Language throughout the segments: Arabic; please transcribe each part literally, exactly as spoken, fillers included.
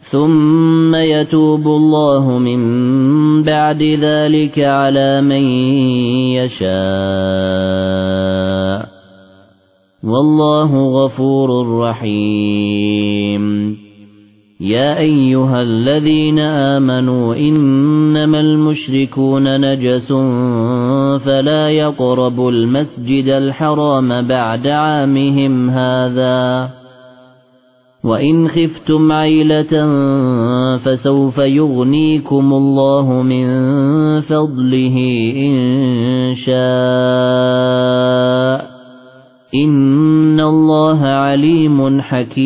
ثم يتوب الله من بعد ذلك على من يشاء والله غفور رحيم يا أيها الذين آمنوا إنما المشركون نجس فلا يقربوا المسجد الحرام بعد عامهم هذا وإن خفتم عيلة فسوف يغنيكم الله من فضله إن شاء إن الله عليم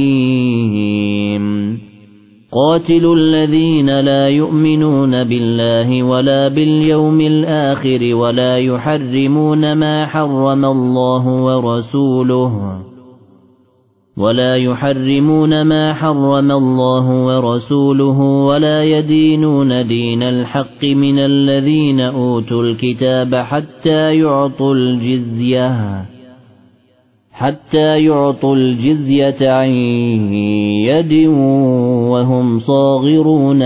حكيم قاتلوا الذين لا يؤمنون بالله ولا باليوم الآخر ولا يحرمون ما حرم الله ورسوله ولا يحرمون ما حرم الله ورسوله ولا يدينون دين الحق من الذين أوتوا الكتاب حتى يعطوا الجزية حتى يعطوا الجزية عن يد وهم صاغرون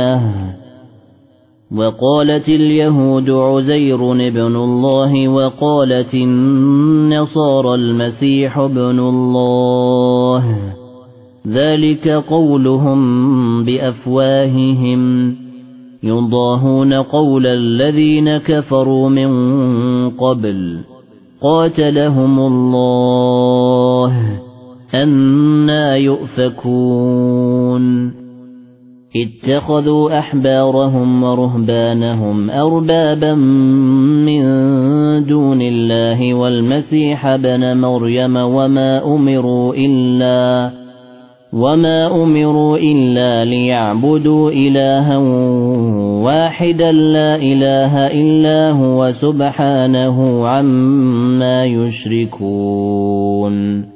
وقالت اليهود عزير ابن الله وقالت النصارى المسيح ابن الله ذلك قولهم بأفواههم يضاهون قول الذين كفروا من قبل قاتلهم الله أنى يؤفكون اتخذوا أحبارهم ورهبانهم أربابا من دون الله والمسيح ابن مريم وما أمروا إلا وما أمروا إلا ليعبدوا إلها واحدا لا إله إلا هو سبحانه عما يشركون